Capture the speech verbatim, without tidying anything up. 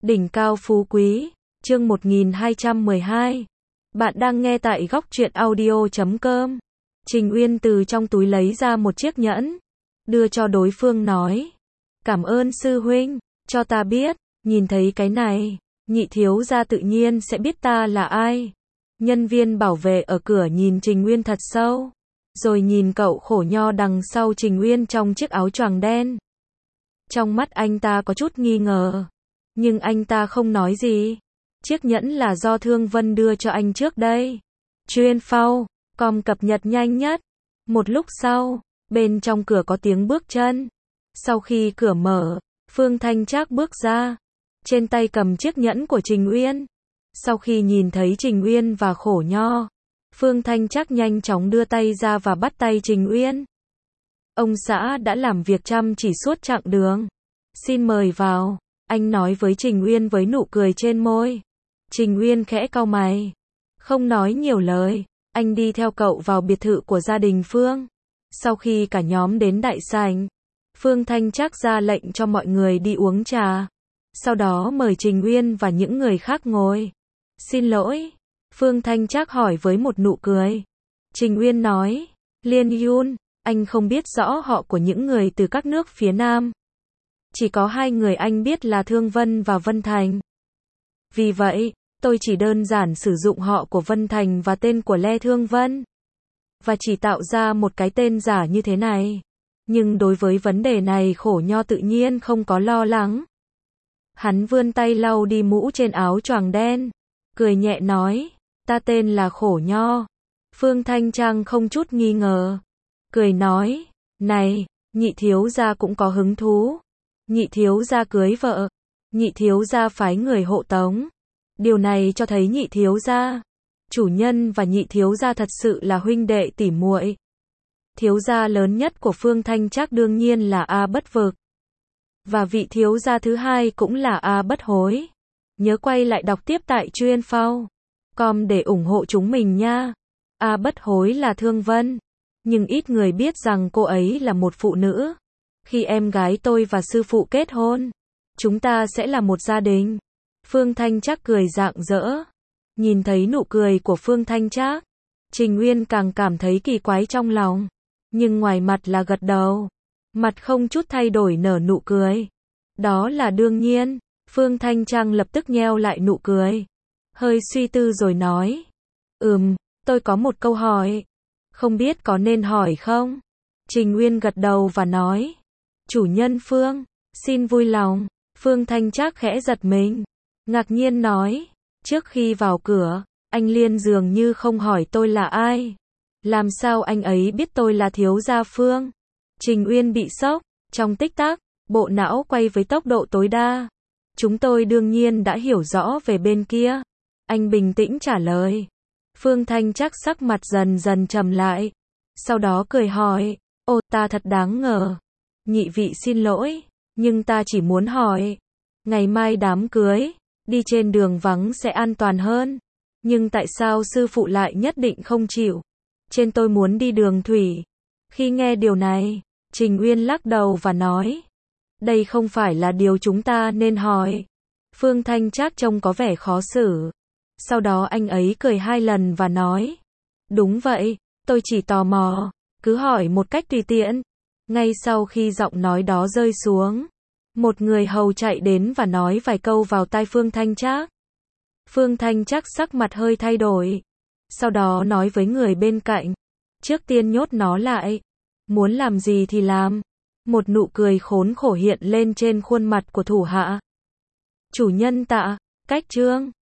Đỉnh cao phú quý, chương một nghìn hai trăm mười hai. Bạn đang nghe tại góc truyện audio chấm com. Trình Uyên từ trong túi lấy ra một chiếc nhẫn, đưa cho đối phương nói: "Cảm ơn sư huynh, cho ta biết, nhìn thấy cái này, nhị thiếu gia tự nhiên sẽ biết ta là ai." Nhân viên bảo vệ ở cửa nhìn Trình Uyên thật sâu, rồi nhìn cậu khổ nho đằng sau Trình Uyên trong chiếc áo choàng đen. Trong mắt anh ta có chút nghi ngờ, nhưng anh ta không nói gì. Chiếc nhẫn là do Thương Vân đưa cho anh trước đây. Chuyên phao, com cập nhật nhanh nhất. Một lúc sau, bên trong cửa có tiếng bước chân. Sau khi cửa mở, Phương Thanh Trác bước ra, trên tay cầm chiếc nhẫn của Trình Uyên. Sau khi nhìn thấy Trình Uyên và khổ nho, Phương Thanh Trác nhanh chóng đưa tay ra và bắt tay Trình Uyên. "Ông xã đã làm việc chăm chỉ suốt chặng đường. Xin mời vào." Anh nói với Trình Uyên với nụ cười trên môi. Trình Uyên khẽ cau mày, không nói nhiều lời. Anh đi theo cậu vào biệt thự của gia đình Phương. Sau khi cả nhóm đến đại sảnh, Phương Thanh Trác ra lệnh cho mọi người đi uống trà. Sau đó mời Trình Uyên và những người khác ngồi. "Xin lỗi?" Phương Thanh Trác hỏi với một nụ cười. Trình Uyên nói: "Liên Yun, anh không biết rõ họ của những người từ các nước phía Nam. Chỉ có hai người anh biết là Thương Vân và Vân Thành. Vì vậy, tôi chỉ đơn giản sử dụng họ của Vân Thành và tên của Lê Thương Vân, và chỉ tạo ra một cái tên giả như thế này. Nhưng đối với vấn đề này khổ nho tự nhiên không có lo lắng." Hắn vươn tay lau đi mũ trên áo choàng đen, cười nhẹ nói: "Ta tên là Khổ Nho." Phương Thanh Trang không chút nghi ngờ, cười nói: "Này, nhị thiếu gia cũng có hứng thú. Nhị thiếu gia cưới vợ, nhị thiếu gia phái người hộ tống. Điều này cho thấy nhị thiếu gia, chủ nhân và nhị thiếu gia thật sự là huynh đệ tỉ muội." Thiếu gia lớn nhất của Phương Thanh Trác đương nhiên là A Bất Vực, và vị thiếu gia thứ hai cũng là A Bất Hối. Nhớ quay lại đọc tiếp tại chuyên phao com để ủng hộ chúng mình nha. A Bất Hối là Thương Vân, nhưng ít người biết rằng cô ấy là một phụ nữ. Khi em gái tôi và sư phụ kết hôn, chúng ta sẽ là một gia đình. Phương Thanh Trác cười rạng rỡ. Nhìn thấy nụ cười của Phương Thanh Trác, Trình Uyên càng cảm thấy kỳ quái trong lòng, nhưng ngoài mặt là gật đầu, mặt không chút thay đổi nở nụ cười. "Đó là đương nhiên." Phương Thanh Trang lập tức nheo lại nụ cười, hơi suy tư rồi nói: "Ừm, tôi có một câu hỏi, không biết có nên hỏi không?" Trình Uyên gật đầu và nói: "Chủ nhân Phương, xin vui lòng." Phương Thanh Trác khẽ giật mình, ngạc nhiên nói: "Trước khi vào cửa, anh Liên dường như không hỏi tôi là ai. Làm sao anh ấy biết tôi là thiếu gia Phương?" Trình Uyên bị sốc, trong tích tắc, bộ não quay với tốc độ tối đa. "Chúng tôi đương nhiên đã hiểu rõ về bên kia." Anh bình tĩnh trả lời. Phương Thanh Trác sắc mặt dần dần trầm lại, sau đó cười hỏi: "Ồ, ta thật đáng ngờ. Nhị vị xin lỗi, nhưng ta chỉ muốn hỏi, ngày mai đám cưới, đi trên đường vắng sẽ an toàn hơn. Nhưng tại sao sư phụ lại nhất định không chịu? Trên tôi muốn đi đường thủy." Khi nghe điều này, Trình Uyên lắc đầu và nói: "Đây không phải là điều chúng ta nên hỏi." Phương Thanh Trác trông có vẻ khó xử. Sau đó anh ấy cười hai lần và nói: "Đúng vậy, tôi chỉ tò mò, cứ hỏi một cách tùy tiện." Ngay sau khi giọng nói đó rơi xuống, một người hầu chạy đến và nói vài câu vào tai Phương Thanh Trác. Phương Thanh Trác sắc mặt hơi thay đổi, sau đó nói với người bên cạnh: "Trước tiên nhốt nó lại, muốn làm gì thì làm." Một nụ cười khốn khổ hiện lên trên khuôn mặt của thủ hạ. "Chủ nhân tạ." Cách chương